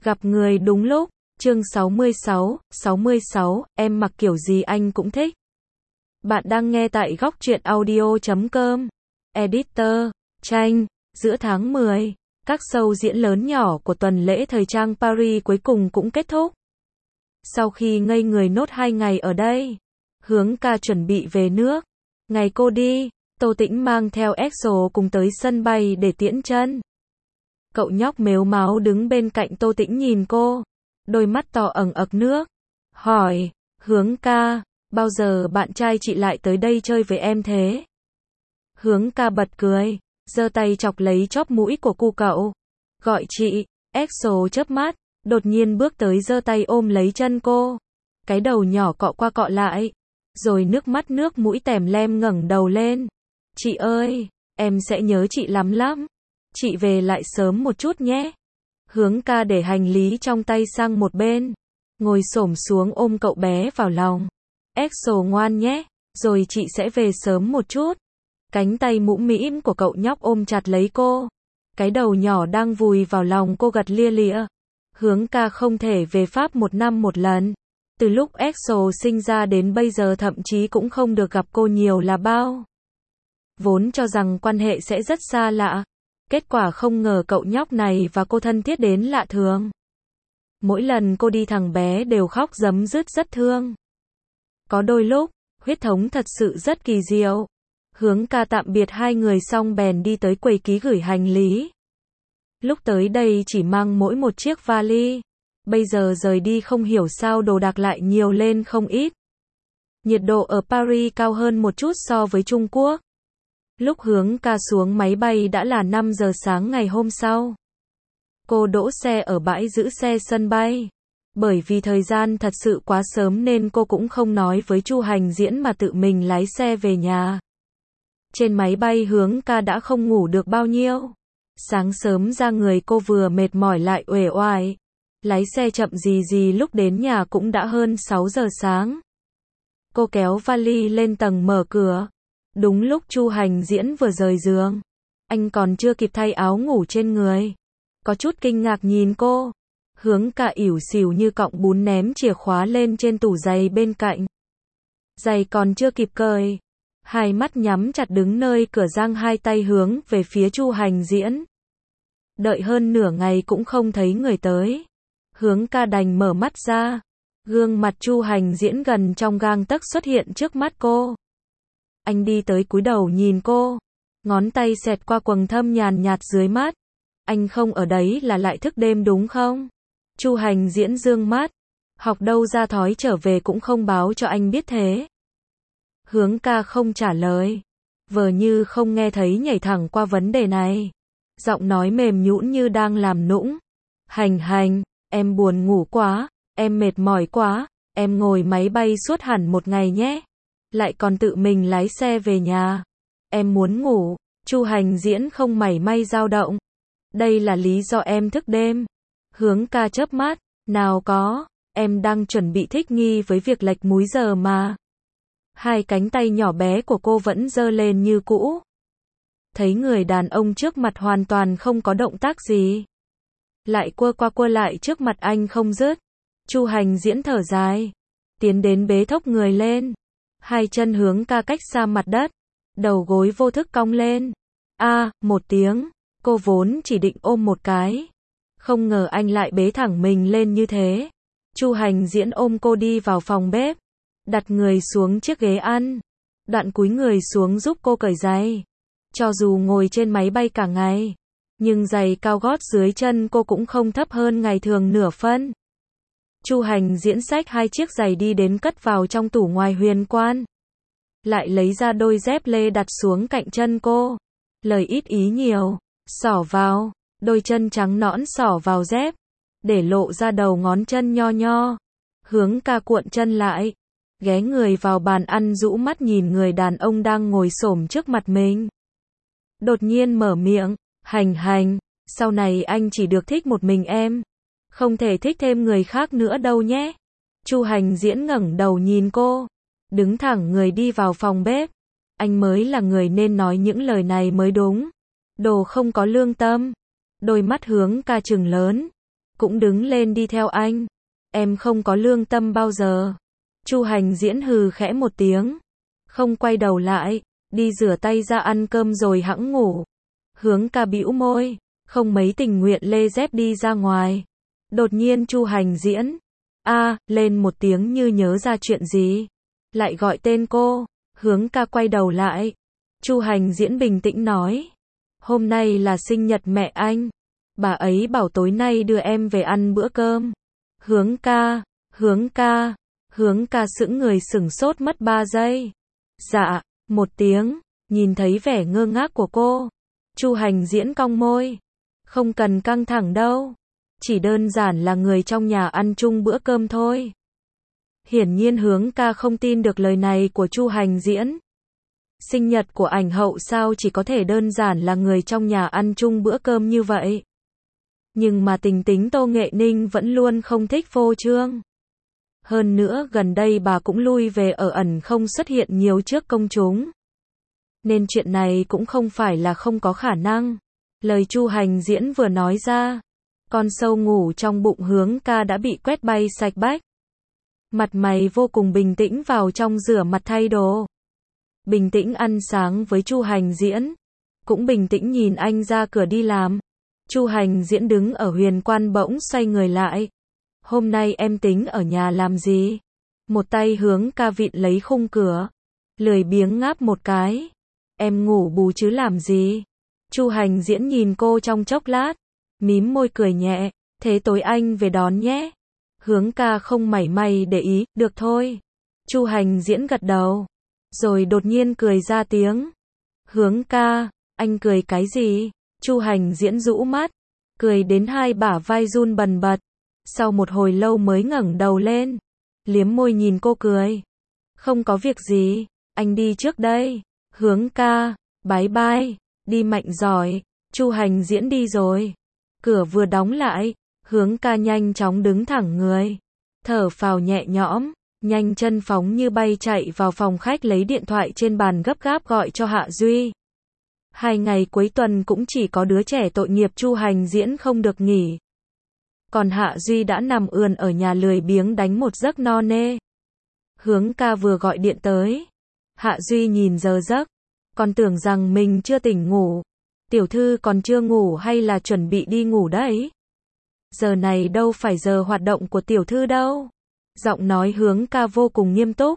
Gặp người đúng lúc, chương 66, em mặc kiểu gì anh cũng thích. Bạn đang nghe tại góc truyện audio.com. Editor, Tranh, giữa tháng 10, các show diễn lớn nhỏ của tuần lễ thời trang Paris cuối cùng cũng kết thúc. Sau khi ngây người nốt 2 ngày ở đây, Hướng Ca chuẩn bị về nước. Ngày cô đi, Tô Tĩnh mang theo EXO cùng tới sân bay để tiễn chân. Cậu nhóc mếu máo đứng bên cạnh Tô Tĩnh nhìn cô, đôi mắt to ẩn ực nước, hỏi, Hướng Ca, bao giờ bạn trai chị lại tới đây chơi với em thế? Hướng Ca bật cười, giơ tay chọc lấy chóp mũi của cu cậu, gọi chị. EXO chớp mắt, đột nhiên bước tới giơ tay ôm lấy chân cô, cái đầu nhỏ cọ qua cọ lại, rồi nước mắt nước mũi tèm lem ngẩng đầu lên. Chị ơi, em sẽ nhớ chị lắm lắm. Chị về lại sớm một chút nhé. Hướng Ca để hành lý trong tay sang một bên, ngồi xổm xuống ôm cậu bé vào lòng. EXO ngoan nhé, rồi chị sẽ về sớm một chút. Cánh tay mũm mĩm của cậu nhóc ôm chặt lấy cô, cái đầu nhỏ đang vùi vào lòng cô gật lia lịa. Hướng Ca không thể về Pháp 1 năm một lần. Từ lúc EXO sinh ra đến bây giờ thậm chí cũng không được gặp cô nhiều là bao. Vốn cho rằng quan hệ sẽ rất xa lạ. Kết quả không ngờ cậu nhóc này và cô thân thiết đến lạ thường. Mỗi lần cô đi thằng bé đều khóc rấm rứt rất thương. Có đôi lúc, huyết thống thật sự rất kỳ diệu. Hướng Ca tạm biệt hai người xong bèn đi tới quầy ký gửi hành lý. Lúc tới đây chỉ mang mỗi một chiếc vali. Bây giờ rời đi không hiểu sao đồ đạc lại nhiều lên không ít. Nhiệt độ ở Paris cao hơn một chút so với Trung Quốc. Lúc Hướng Ca xuống máy bay đã là 5 giờ sáng ngày hôm sau. Cô đỗ xe ở bãi giữ xe sân bay. Bởi vì thời gian thật sự quá sớm nên cô cũng không nói với Chu Hành Diễn mà tự mình lái xe về nhà. Trên máy bay Hướng Ca đã không ngủ được bao nhiêu. Sáng sớm ra người cô vừa mệt mỏi lại uể oải. Lái xe chậm gì lúc đến nhà cũng đã hơn 6 giờ sáng. Cô kéo vali lên tầng mở cửa. Đúng lúc Chu Hành Diễn vừa rời giường. Anh còn chưa kịp thay áo ngủ trên người. Có chút kinh ngạc nhìn cô. Hướng Ca ỉu xìu như cọng bún ném chìa khóa lên trên tủ giày bên cạnh. Giày còn chưa kịp cởi. Hai mắt nhắm chặt đứng nơi cửa giang hai tay hướng về phía Chu Hành Diễn. Đợi hơn nửa ngày cũng không thấy người tới. Hướng Ca đành mở mắt ra. Gương mặt Chu Hành Diễn gần trong gang tấc xuất hiện trước mắt cô. Anh đi tới cúi đầu nhìn cô. Ngón tay xẹt qua quầng thâm nhàn nhạt dưới mắt. Anh không ở đấy là lại thức đêm đúng không? Chu Hành Diễn dương mắt. Học đâu ra thói trở về cũng không báo cho anh biết thế. Hướng Ca không trả lời. Vờ như không nghe thấy nhảy thẳng qua vấn đề này. Giọng nói mềm nhũn như đang làm nũng. Hành, em buồn ngủ quá, em mệt mỏi quá, em ngồi máy bay suốt hẳn một ngày nhé. Lại còn tự mình lái xe về nhà. Em muốn ngủ. Chu Hành Diễn không mảy may dao động. Đây là lý do em thức đêm. Hướng Ca chớp mắt. Nào có, em đang chuẩn bị thích nghi với việc lệch múi giờ mà. Hai cánh tay nhỏ bé của cô vẫn giơ lên như cũ. Thấy người đàn ông trước mặt hoàn toàn không có động tác gì. Lại quơ qua quơ lại trước mặt anh không dứt. Chu Hành Diễn thở dài. Tiến đến bế thốc người lên. Hai chân Hướng Ca cách xa mặt đất. Đầu gối vô thức cong lên. Một tiếng. Cô vốn chỉ định ôm một cái. Không ngờ anh lại bế thẳng mình lên như thế. Chu Hành Diễn ôm cô đi vào phòng bếp. Đặt người xuống chiếc ghế ăn. Đoạn cúi người xuống giúp cô cởi giày. Cho dù ngồi trên máy bay cả ngày. Nhưng giày cao gót dưới chân cô cũng không thấp hơn ngày thường nửa phân. Chu Hành Diễn xách hai chiếc giày đi đến cất vào trong tủ ngoài huyền quan. Lại lấy ra đôi dép lê đặt xuống cạnh chân cô. Lời ít ý nhiều. Xỏ vào. Đôi chân trắng nõn xỏ vào dép. Để lộ ra đầu ngón chân nho nho. Hướng Ca cuộn chân lại. Ghé người vào bàn ăn rũ mắt nhìn người đàn ông đang ngồi xổm trước mặt mình. Đột nhiên mở miệng. Hành, sau này anh chỉ được thích một mình em. Không thể thích thêm người khác nữa đâu nhé. Chu Hành Diễn ngẩng đầu nhìn cô. Đứng thẳng người đi vào phòng bếp. Anh mới là người nên nói những lời này mới đúng. Đồ không có lương tâm. Đôi mắt Hướng Ca trừng lớn. cũng đứng lên đi theo anh. Em không có lương tâm bao giờ. Chu Hành Diễn hừ khẽ một tiếng, không quay đầu lại, đi rửa tay ra ăn cơm rồi hẵng ngủ. Hướng ca bĩu môi, không mấy tình nguyện lê dép đi ra ngoài. Đột nhiên Chu Hành Diễn lên một tiếng như nhớ ra chuyện gì, lại gọi tên cô. Hướng ca quay đầu lại. Chu Hành Diễn bình tĩnh nói, hôm nay là sinh nhật mẹ anh. Bà ấy bảo tối nay đưa em về ăn bữa cơm. Hướng ca sững người sửng sốt mất 3 giây. Dạ, một tiếng, nhìn thấy vẻ ngơ ngác của cô. Chu Hành Diễn cong môi. Không cần căng thẳng đâu. Chỉ đơn giản là người trong nhà ăn chung bữa cơm thôi. Hiển nhiên Hướng ca không tin được lời này của Chu Hành Diễn. Sinh nhật của ảnh hậu sao chỉ có thể đơn giản là người trong nhà ăn chung bữa cơm như vậy. Nhưng mà tình tính Tô Nghệ Ninh vẫn luôn không thích phô trương. Hơn nữa gần đây bà cũng lui về ở ẩn không xuất hiện nhiều trước công chúng. Nên chuyện này cũng không phải là không có khả năng. Lời Chu Hành Diễn vừa nói ra, con sâu ngủ trong bụng Hướng ca đã bị quét bay sạch bách. Mặt mày vô cùng bình tĩnh vào trong rửa mặt thay đồ. Bình tĩnh ăn sáng với Chu Hành Diễn. Cũng bình tĩnh nhìn anh ra cửa đi làm. Chu Hành Diễn đứng ở Huyền Quan bỗng xoay người lại. Hôm nay em tính ở nhà làm gì? Một tay Hướng ca vịn lấy khung cửa. Lười biếng ngáp một cái. Em ngủ bù chứ làm gì? Chu Hành Diễn nhìn cô trong chốc lát. Mím môi cười nhẹ. Thế tối anh về đón nhé. Hướng ca không mảy may để ý. Được thôi. Chu Hành Diễn gật đầu. Rồi đột nhiên cười ra tiếng. Hướng ca, anh cười cái gì? Chu Hành Diễn rũ mắt. Cười đến hai bả vai run bần bật. Sau một hồi lâu mới ngẩng đầu lên. Liếm môi nhìn cô cười. Không có việc gì, anh đi trước đây. Hướng ca, bye bye, đi mạnh giỏi. Chu Hành Diễn đi rồi. Cửa vừa đóng lại, Hướng ca nhanh chóng đứng thẳng người. Thở phào nhẹ nhõm, nhanh chân phóng như bay chạy vào phòng khách lấy điện thoại trên bàn gấp gáp gọi cho Hạ Duy. 2 ngày cuối tuần cũng chỉ có đứa trẻ tội nghiệp Chu Hành Diễn không được nghỉ. Còn Hạ Duy đã nằm ườn ở nhà lười biếng đánh một giấc no nê. Hướng ca vừa gọi điện tới. Hạ Duy nhìn giờ giấc. Còn tưởng rằng mình chưa tỉnh ngủ. Tiểu thư còn chưa ngủ hay là chuẩn bị đi ngủ đấy? Giờ này đâu phải giờ hoạt động của tiểu thư đâu. Giọng nói Hướng ca vô cùng nghiêm túc.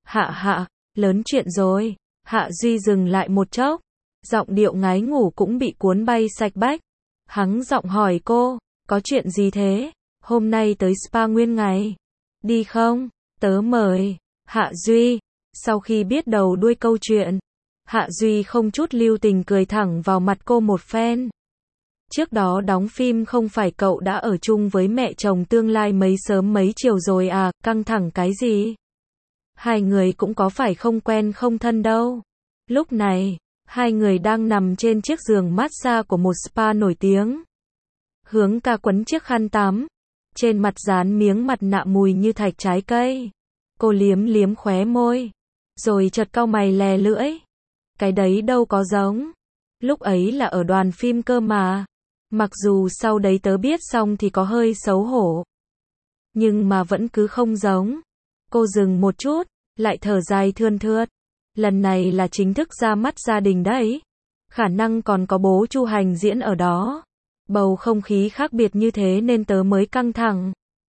Hạ, lớn chuyện rồi. Hạ Duy dừng lại một chốc. Giọng điệu ngái ngủ cũng bị cuốn bay sạch bách. Hắng giọng hỏi cô, có chuyện gì thế? Hôm nay tới spa nguyên ngày. Đi không? Tớ mời. Hạ Duy. Sau khi biết đầu đuôi câu chuyện, Hạ Duy không chút lưu tình cười thẳng vào mặt cô một phen. Trước đó đóng phim không phải cậu đã ở chung với mẹ chồng tương lai mấy sớm mấy chiều rồi à, căng thẳng cái gì? Hai người cũng có phải không quen không thân đâu. Lúc này, hai người đang nằm trên chiếc giường massage của một spa nổi tiếng. Hướng ca quấn chiếc khăn tắm. Trên mặt dán miếng mặt nạ mùi như thạch trái cây. Cô liếm liếm khóe môi. Rồi chợt cau mày lè lưỡi. Cái đấy đâu có giống. Lúc ấy là ở đoàn phim cơ mà. Mặc dù sau đấy tớ biết xong thì có hơi xấu hổ. Nhưng mà vẫn cứ không giống. Cô dừng một chút, lại thở dài thườn thượt. Lần này là chính thức ra mắt gia đình đấy. Khả năng còn có bố Chu Hành Diễn ở đó. Bầu không khí khác biệt như thế nên tớ mới căng thẳng.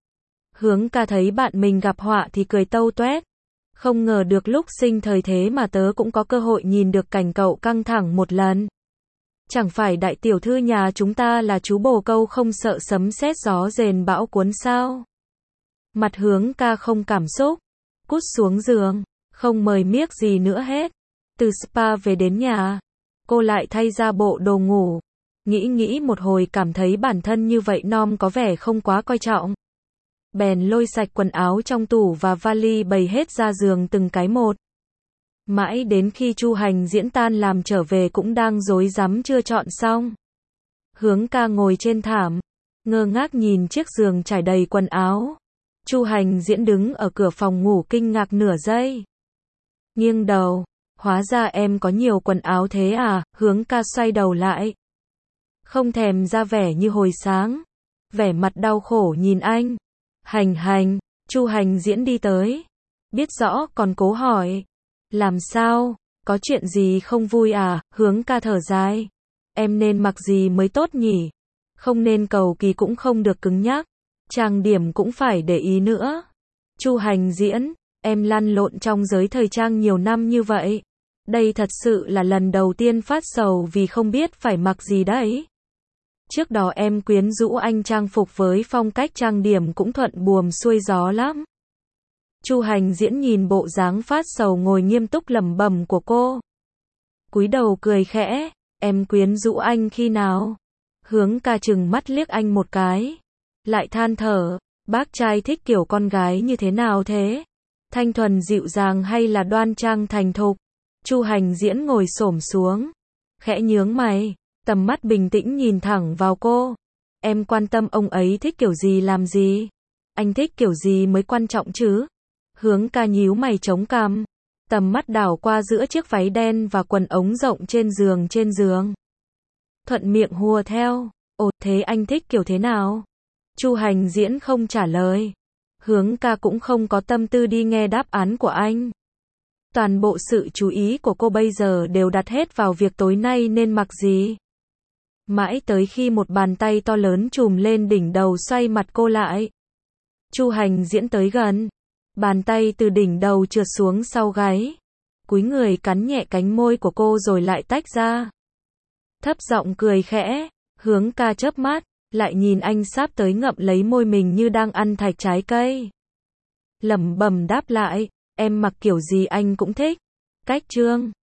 Hướng ca thấy bạn mình gặp họa thì cười tâu toét. Không ngờ được lúc sinh thời thế mà tớ cũng có cơ hội nhìn được cảnh cậu căng thẳng một lần. Chẳng phải đại tiểu thư nhà chúng ta là chú bồ câu không sợ sấm sét gió rền bão cuốn sao? Mặt Hướng ca không cảm xúc. Cút xuống giường. Không mời miếc gì nữa hết. Từ spa về đến nhà. Cô lại thay ra bộ đồ ngủ. Nghĩ một hồi cảm thấy bản thân như vậy nom có vẻ không quá coi trọng. Bèn lôi sạch quần áo trong tủ và vali bày hết ra giường từng cái một. Mãi đến khi Chu Hành Diễn tan làm trở về cũng đang rối rắm chưa chọn xong. Hướng ca ngồi trên thảm, ngơ ngác nhìn chiếc giường trải đầy quần áo. Chu Hành Diễn đứng ở cửa phòng ngủ kinh ngạc nửa giây. Nghiêng đầu, hóa ra em có nhiều quần áo thế à? Hướng ca xoay đầu lại. Không thèm ra vẻ như hồi sáng. vẻ mặt đau khổ nhìn anh. Hành, Chu Hành Diễn đi tới. Biết rõ còn cố hỏi. Làm sao? Có chuyện gì không vui à? Hướng ca thở dài. Em nên mặc gì mới tốt nhỉ? Không nên cầu kỳ cũng không được cứng nhắc. Trang điểm cũng phải để ý nữa. Chu Hành Diễn, em lăn lộn trong giới thời trang nhiều năm như vậy. Đây thật sự là lần đầu tiên phát sầu vì không biết phải mặc gì đấy. Trước đó em quyến rũ anh trang phục với phong cách trang điểm cũng thuận buồm xuôi gió lắm. Chu Hành Diễn nhìn bộ dáng phát sầu ngồi nghiêm túc lẩm bẩm của cô. Cúi đầu cười khẽ, em quyến rũ anh khi nào? Hướng ca chừng mắt liếc anh một cái. Lại than thở, bác trai thích kiểu con gái như thế nào thế? Thanh thuần dịu dàng hay là đoan trang thành thục? Chu Hành Diễn ngồi xổm xuống, khẽ nhướng mày, tầm mắt bình tĩnh nhìn thẳng vào cô. Em quan tâm ông ấy thích kiểu gì làm gì? Anh thích kiểu gì mới quan trọng chứ? Hướng ca nhíu mày chống cằm, tầm mắt đảo qua giữa chiếc váy đen và quần ống rộng trên giường. Thuận miệng hùa theo, ồ thế anh thích kiểu thế nào? Chu Hành Diễn không trả lời. Hướng ca cũng không có tâm tư đi nghe đáp án của anh. Toàn bộ sự chú ý của cô bây giờ đều đặt hết vào việc tối nay nên mặc gì. Mãi tới khi một bàn tay to lớn chùm lên đỉnh đầu xoay mặt cô lại. Chu Hành Diễn tới gần. Bàn tay từ đỉnh đầu trượt xuống sau gáy. Cúi người cắn nhẹ cánh môi của cô rồi lại tách ra. Thấp giọng cười khẽ. Hướng ca chớp mắt, lại nhìn anh sắp tới ngậm lấy môi mình như đang ăn thạch trái cây. Lẩm bẩm đáp lại, em mặc kiểu gì anh cũng thích. Cách trương.